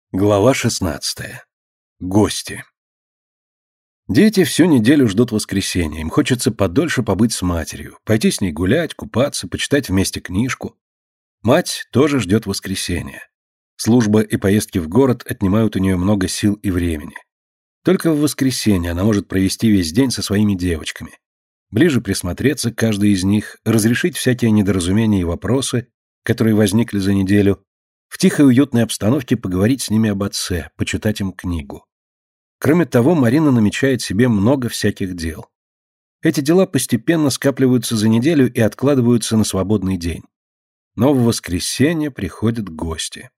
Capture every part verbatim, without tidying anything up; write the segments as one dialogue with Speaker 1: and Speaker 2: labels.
Speaker 1: Глава шестнадцатая. Гости. Дети всю неделю ждут воскресенья, им хочется подольше побыть с матерью, пойти с ней гулять, купаться, почитать вместе книжку. Мать тоже ждет воскресенья. Служба и поездки в город отнимают у нее много сил и времени. Только в воскресенье она может провести весь день со своими девочками. Ближе присмотреться к каждой из них, разрешить всякие недоразумения и вопросы, которые возникли за неделю, в тихой уютной обстановке поговорить с ними об отце, почитать им книгу. Кроме того, Марина намечает себе много всяких дел. Эти дела постепенно скапливаются за неделю и откладываются на свободный день. Но в воскресенье приходят гости.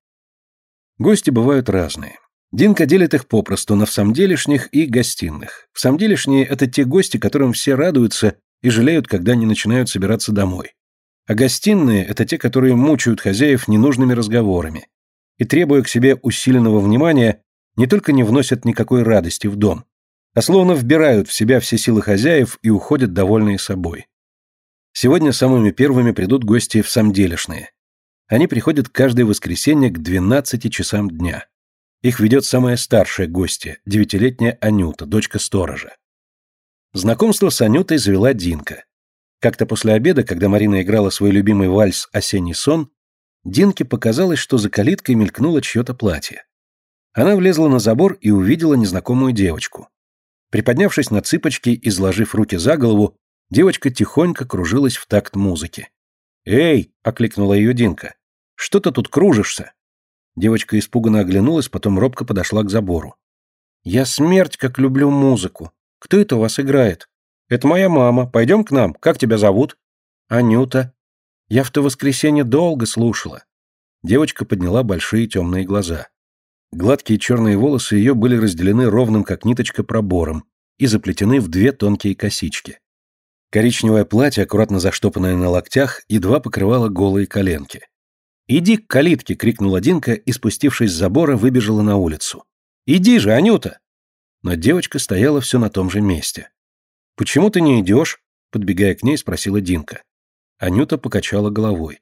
Speaker 1: Гости бывают разные. Динка делит их попросту на всамделишних и гостиных. Всамделишние — это те гости, которым все радуются и жалеют, когда они начинают собираться домой. А гостиные — это те, которые мучают хозяев ненужными разговорами и, требуя к себе усиленного внимания, не только не вносят никакой радости в дом, а словно вбирают в себя все силы хозяев и уходят довольные собой. Сегодня самыми первыми придут гости в самделишные. Они приходят каждое воскресенье к двенадцати часам дня. Их ведет самая старшая гостья, девятилетняя Анюта, дочка сторожа. Знакомство с Анютой завела Динка. Как-то после обеда, когда Марина играла свой любимый вальс «Осенний сон», Динке показалось, что за калиткой мелькнуло чье-то платье. Она влезла на забор и увидела незнакомую девочку. Приподнявшись на цыпочки и сложив руки за голову, девочка тихонько кружилась в такт музыки. «Эй!» — окликнула ее Динка. «Что ты тут кружишься?» Девочка испуганно оглянулась, потом робко подошла к забору. «Я смерть как люблю музыку. Кто это у вас играет?» «Это моя мама. Пойдем к нам. Как тебя зовут?» «Анюта. Я в то воскресенье долго слушала». Девочка подняла большие темные глаза. Гладкие черные волосы ее были разделены ровным, как ниточка, пробором и заплетены в две тонкие косички. Коричневое платье, аккуратно заштопанное на локтях, едва покрывало голые коленки. «Иди к калитке!» — крикнула Динка и, спустившись с забора, выбежала на улицу. «Иди же, Анюта!» Но девочка стояла все на том же месте. «Почему ты не идешь?» — подбегая к ней, спросила Динка. Анюта покачала головой.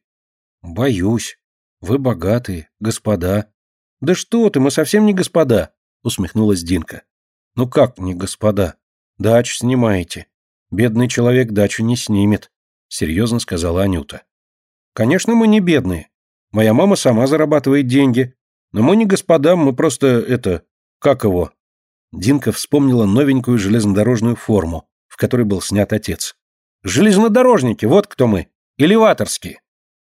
Speaker 1: «Боюсь. Вы богатые, господа». «Да что ты, мы совсем не господа», — усмехнулась Динка. «Ну как не господа? Дачу снимаете. Бедный человек дачу не снимет», — серьезно сказала Анюта. «Конечно, мы не бедные. Моя мама сама зарабатывает деньги. Но мы не господа, мы просто, это, как его?» Динка вспомнила новенькую железнодорожную форму, в которой был снят отец. «Железнодорожники, вот кто мы. Элеваторские».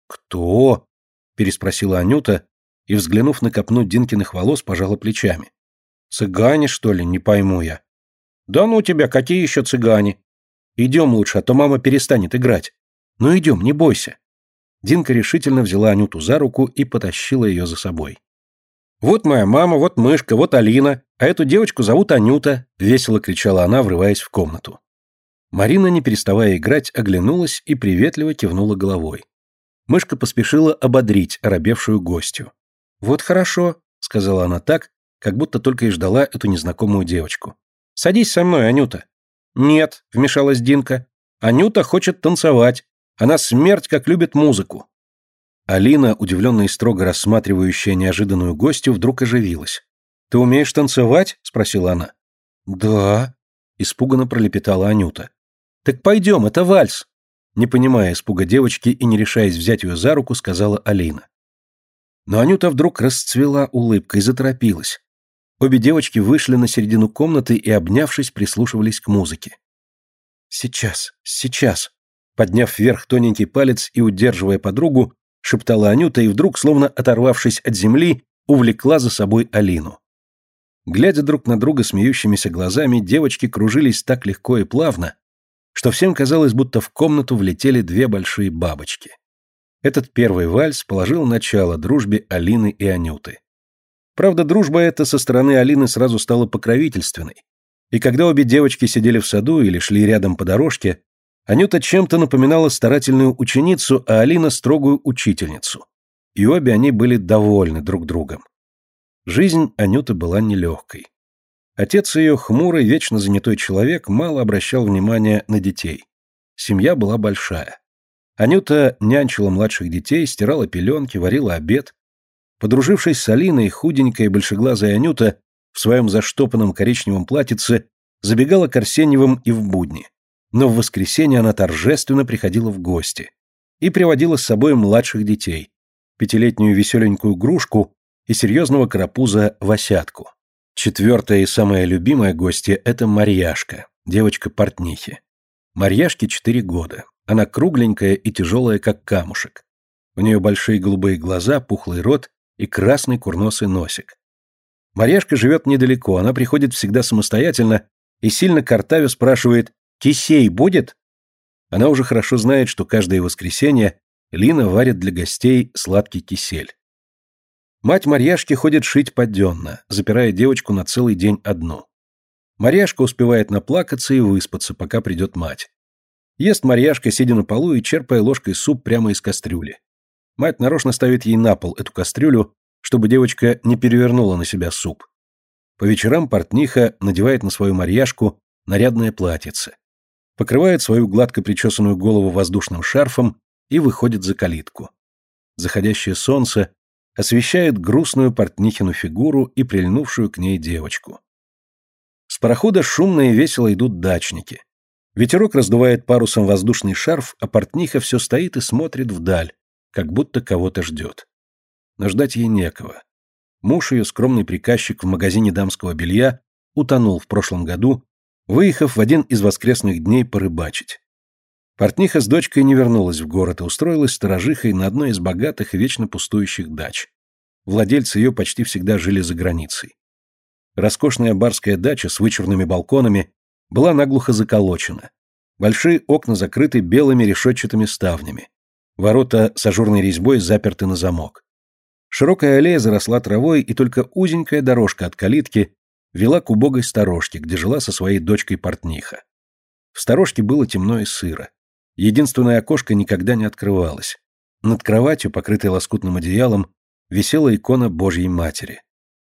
Speaker 1: «Кто?» — переспросила Анюта и, взглянув на копну Динкиных волос, пожала плечами. «Цыгане, что ли, не пойму я». «Да ну тебя, какие еще цыгане? Идем лучше, а то мама перестанет играть. Ну идем, не бойся». Динка решительно взяла Анюту за руку и потащила ее за собой. «Вот моя мама, вот Мышка, вот Алина, а эту девочку зовут Анюта», — весело кричала она, врываясь в комнату. Марина, не переставая играть, оглянулась и приветливо кивнула головой. Мышка поспешила ободрить оробевшую гостью. «Вот хорошо», — сказала она так, как будто только и ждала эту незнакомую девочку. «Садись со мной, Анюта». «Нет», — вмешалась Динка, — «Анюта хочет танцевать. Она смерть как любит музыку». Алина, удивленно и строго рассматривающая неожиданную гостью, вдруг оживилась. «Ты умеешь танцевать?» — спросила она. «Да», — испуганно пролепетала Анюта. «Так пойдем, это вальс», — не понимая испуга девочки и не решаясь взять ее за руку, сказала Алина. Но Анюта вдруг расцвела улыбкой и заторопилась. Обе девочки вышли на середину комнаты и, обнявшись, прислушивались к музыке. «Сейчас, сейчас», — подняв вверх тоненький палец и удерживая подругу, шептала Анюта и вдруг, словно оторвавшись от земли, увлекла за собой Алину. Глядя друг на друга смеющимися глазами, девочки кружились так легко и плавно, что всем казалось, будто в комнату влетели две большие бабочки. Этот первый вальс положил начало дружбе Алины и Анюты. Правда, дружба эта со стороны Алины сразу стала покровительственной, и когда обе девочки сидели в саду или шли рядом по дорожке, Анюта чем-то напоминала старательную ученицу, а Алина — строгую учительницу. И обе они были довольны друг другом. Жизнь Анюты была нелегкой. Отец ее, хмурый, вечно занятой человек, мало обращал внимания на детей. Семья была большая. Анюта нянчила младших детей, стирала пеленки, варила обед. Подружившись с Алиной, худенькая и большеглазая Анюта в своем заштопанном коричневом платьице забегала к Арсеньевым и в будни. Но в воскресенье она торжественно приходила в гости и приводила с собой младших детей, пятилетнюю веселенькую Грушку и серьезного карапуза Васятку. Четвертая и самая любимая гостья – это Марьяшка, девочка портнихи. Марьяшке четыре года. Она кругленькая и тяжелая, как камушек. У нее большие голубые глаза, пухлый рот и красный курносый носик. Марьяшка живет недалеко, она приходит всегда самостоятельно и сильно картавя спрашивает: «Кисей будет?» Она уже хорошо знает, что каждое воскресенье Лина варит для гостей сладкий кисель. Мать Марьяшки ходит шить подденно, запирая девочку на целый день одну. Марьяшка успевает наплакаться и выспаться, пока придет мать. Ест Марьяшка, сидя на полу и черпая ложкой суп прямо из кастрюли. Мать нарочно ставит ей на пол эту кастрюлю, чтобы девочка не перевернула на себя суп. По вечерам портниха надевает на свою Марьяшку нарядное платьице, покрывает свою гладко причесанную голову воздушным шарфом и выходит за калитку. Заходящее солнце освещает грустную портнихину фигуру и прильнувшую к ней девочку. С парохода шумно и весело идут дачники. Ветерок раздувает парусом воздушный шарф, а портниха все стоит и смотрит вдаль, как будто кого-то ждет. Но ждать ей некого. Муж ее, скромный приказчик в магазине дамского белья, утонул в прошлом году, выехав в один из воскресных дней порыбачить. Портниха с дочкой не вернулась в город и устроилась сторожихой на одной из богатых и вечно пустующих дач. Владельцы ее почти всегда жили за границей. Роскошная барская дача с вычурными балконами была наглухо заколочена. Большие окна закрыты белыми решетчатыми ставнями. Ворота с ажурной резьбой заперты на замок. Широкая аллея заросла травой, и только узенькая дорожка от калитки вела к убогой сторожке, где жила со своей дочкой портниха. В сторожке было темно и сыро. Единственное окошко никогда не открывалось. Над кроватью, покрытой лоскутным одеялом, висела икона Божьей Матери.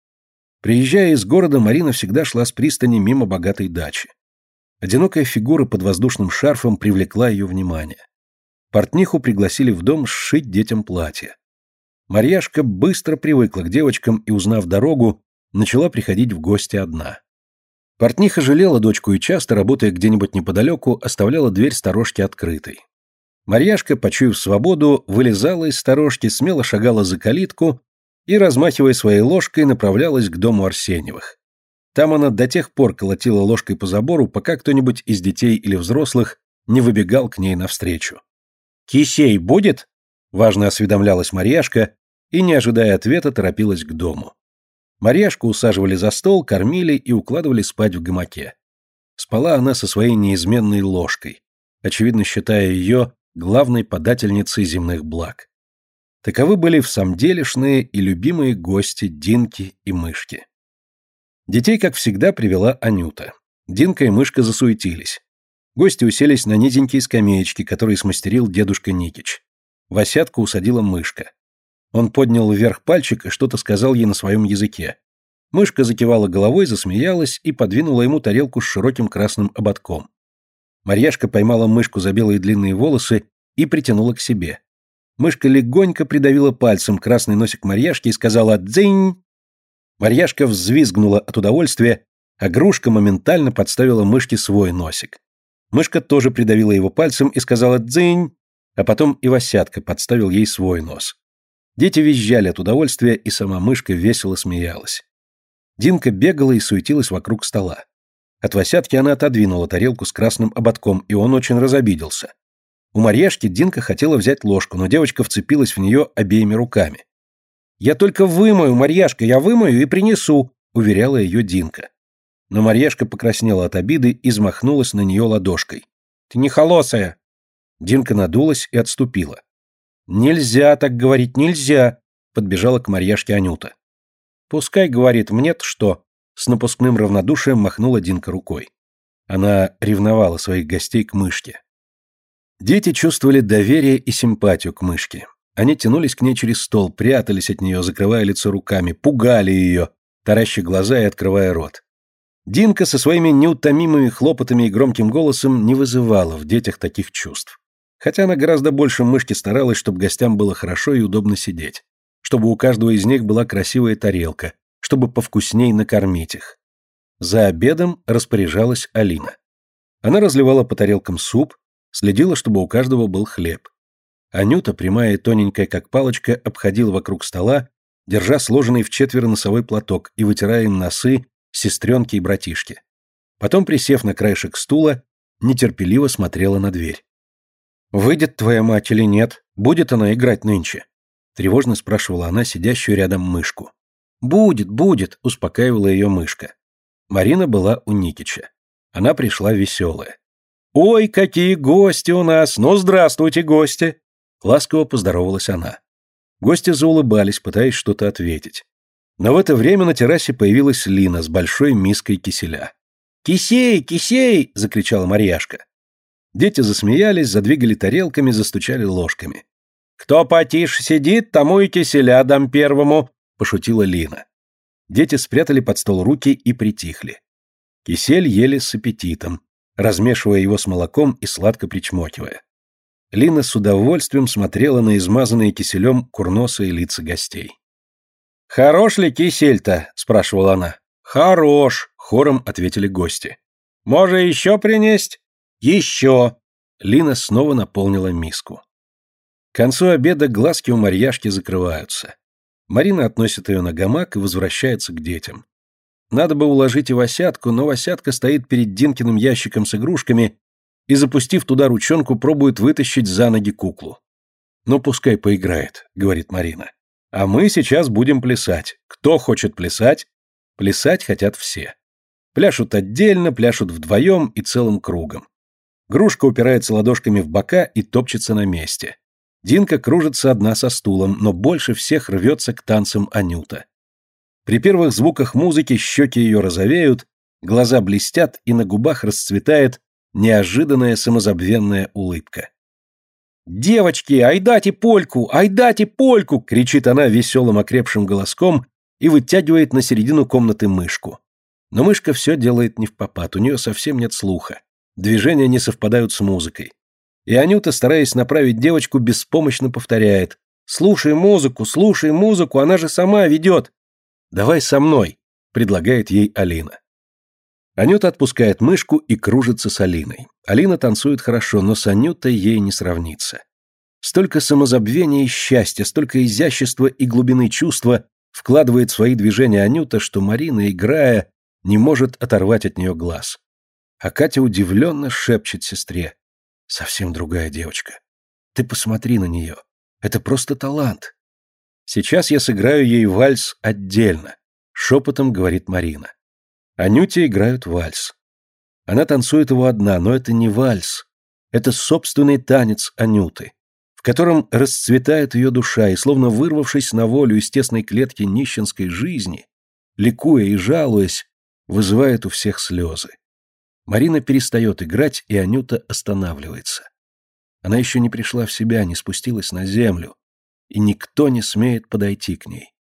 Speaker 1: Приезжая из города, Марина всегда шла с пристани мимо богатой дачи. Одинокая фигура под воздушным шарфом привлекла ее внимание. Портниху пригласили в дом сшить детям платье. Марьяшка быстро привыкла к девочкам и, узнав дорогу, начала приходить в гости одна. Портниха жалела дочку и часто, работая где-нибудь неподалеку, оставляла дверь сторожки открытой. Марьяшка, почуяв свободу, вылезала из сторожки, смело шагала за калитку и, размахивая своей ложкой, направлялась к дому Арсеньевых. Там она до тех пор колотила ложкой по забору, пока кто-нибудь из детей или взрослых не выбегал к ней навстречу. «Кисей будет?» — важно осведомлялась Марьяшка и, не ожидая ответа, торопилась к дому. Марьяшку усаживали за стол, кормили и укладывали спать в гамаке. Спала она со своей неизменной ложкой, очевидно считая ее главной подательницей земных благ. Таковы были всамделишные и любимые гости Динки и Мышки. Детей, как всегда, привела Анюта. Динка и Мышка засуетились. Гости уселись на низенькие скамеечки, которые смастерил дедушка Никич. Васятку усадила Мышка. Он поднял вверх пальчик и что-то сказал ей на своем языке. Мышка закивала головой, засмеялась и подвинула ему тарелку с широким красным ободком. Марьяшка поймала Мышку за белые длинные волосы и притянула к себе. Мышка легонько придавила пальцем красный носик Марьяшки и сказала «Дзынь!». Марьяшка взвизгнула от удовольствия, а Грушка моментально подставила Мышке свой носик. Мышка тоже придавила его пальцем и сказала «Дзынь!», а потом и Васятка подставил ей свой нос. Дети визжали от удовольствия, и сама Мышка весело смеялась. Динка бегала и суетилась вокруг стола. От Васятки она отодвинула тарелку с красным ободком, и он очень разобиделся. У Марьяшки Динка хотела взять ложку, но девочка вцепилась в нее обеими руками. «Я только вымою, Марьяшка, я вымою и принесу», — уверяла ее Динка. Но Марьяшка покраснела от обиды и взмахнулась на нее ладошкой. «Ты не холосая!» Динка надулась и отступила. «Нельзя так говорить, нельзя!» — подбежала к Марьяшке Анюта. «Пускай, — говорит, — мне-то что?» — с напускным равнодушием махнула Динка рукой. Она ревновала своих гостей к Мышке. Дети чувствовали доверие и симпатию к Мышке. Они тянулись к ней через стол, прятались от нее, закрывая лицо руками, пугали ее, тараща глаза и открывая рот. Динка со своими неутомимыми хлопотами и громким голосом не вызывала в детях таких чувств. Хотя она гораздо больше Мышки старалась, чтобы гостям было хорошо и удобно сидеть. чтобы у каждого из них была красивая тарелка, чтобы повкусней накормить их. За обедом распоряжалась Алина. Она разливала по тарелкам суп, следила, чтобы у каждого был хлеб. Анюта, прямая и тоненькая, как палочка, обходила вокруг стола, держа сложенный в четверо носовой платок и вытирая им носы сестренки и братишки. Потом, присев на краешек стула, нетерпеливо смотрела на дверь. «Выйдет твоя мать или нет? Будет она играть нынче?» Тревожно спрашивала она сидящую рядом мышку. «Будет, будет», — успокаивала ее мышка. Марина была у Никича. Она пришла веселая. «Ой, какие гости у нас! Ну, здравствуйте, гости!» Ласково поздоровалась она. Гости заулыбались, пытаясь что-то ответить. Но в это время на террасе появилась Лина с большой миской киселя. «Кисей, кисей!» — закричала Марьяшка. Дети засмеялись, задвигали тарелками, застучали ложками. «Кто потише сидит, тому и киселя дам первому!» — пошутила Лина. Дети спрятали под стол руки и притихли. Кисель ели с аппетитом, размешивая его с молоком и сладко причмокивая. Лина с удовольствием смотрела на измазанные киселем курносые лица гостей. «Хорош ли кисель-то?» — спрашивала она. «Хорош!» — хором ответили гости. «Може еще принесть?» «Еще!» Лина снова наполнила миску. К концу обеда глазки у Марьяшки закрываются. Марина относит ее на гамак и возвращается к детям. Надо бы уложить и Васятку, но Васятка стоит перед Динкиным ящиком с игрушками и, запустив туда ручонку, пробует вытащить за ноги куклу. «Ну, пускай поиграет», — говорит Марина. «А мы сейчас будем плясать. Кто хочет плясать?» Плясать хотят все. Пляшут отдельно, пляшут вдвоем и целым кругом. Грушка упирается ладошками в бока и топчется на месте. Динка кружится одна со стулом, но больше всех рвется к танцам Анюта. При первых звуках музыки щеки ее розовеют, глаза блестят и на губах расцветает неожиданная самозабвенная улыбка. «Девочки, айдате польку, айдате польку!» — кричит она веселым окрепшим голоском и вытягивает на середину комнаты мышку. Но мышка все делает не впопад, у нее совсем нет слуха. Движения не совпадают с музыкой. И Анюта, стараясь направить девочку, беспомощно повторяет: «Слушай музыку, слушай музыку, она же сама ведет!» «Давай со мной», — предлагает ей Алина. Анюта отпускает мышку и кружится с Алиной. Алина танцует хорошо, но с Анютой ей не сравнится. Столько самозабвения и счастья, столько изящества и глубины чувства вкладывает в свои движения Анюта, что Марина, играя, не может оторвать от нее глаз. А Катя удивленно шепчет сестре: «Совсем другая девочка. Ты посмотри на нее. Это просто талант». «Сейчас я сыграю ей вальс отдельно», — шепотом говорит Марина. Анюте играют вальс. Она танцует его одна, но это не вальс. Это собственный танец Анюты, в котором расцветает ее душа, и, словно вырвавшись на волю из тесной клетки нищенской жизни, ликуя и жалуясь, вызывает у всех слезы. Марина перестает играть, и Анюта останавливается. Она еще не пришла в себя, не спустилась на землю, и никто не смеет подойти к ней.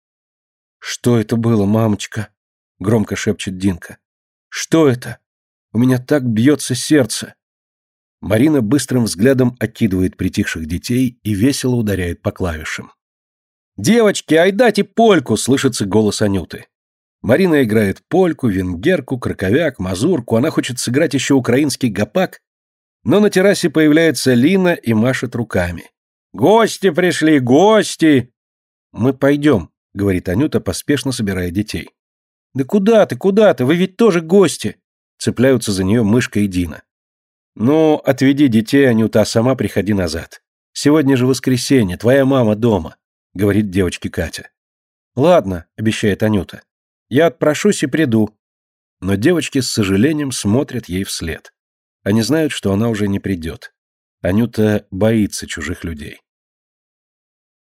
Speaker 1: «Что это было, мамочка?» — громко шепчет Динка. «Что это? У меня так бьется сердце!» Марина быстрым взглядом окидывает притихших детей и весело ударяет по клавишам. «Девочки, айдате польку!» — слышится голос Анюты. Марина играет польку, венгерку, краковяк, мазурку, она хочет сыграть еще украинский гопак, но на террасе появляется Лина и машет руками. «Гости пришли, гости!» «Мы пойдем», — говорит Анюта, поспешно собирая детей. «Да куда ты, куда ты? Вы ведь тоже гости!» Цепляются за нее Мышка и Дина. «Ну, отведи детей, Анюта, а сама приходи назад. Сегодня же воскресенье, твоя мама дома», — говорит девочке Катя. «Ладно», — обещает Анюта. «Я отпрошусь и приду». Но девочки с сожалением смотрят ей вслед. Они знают, что она уже не придет. Анюта боится чужих людей.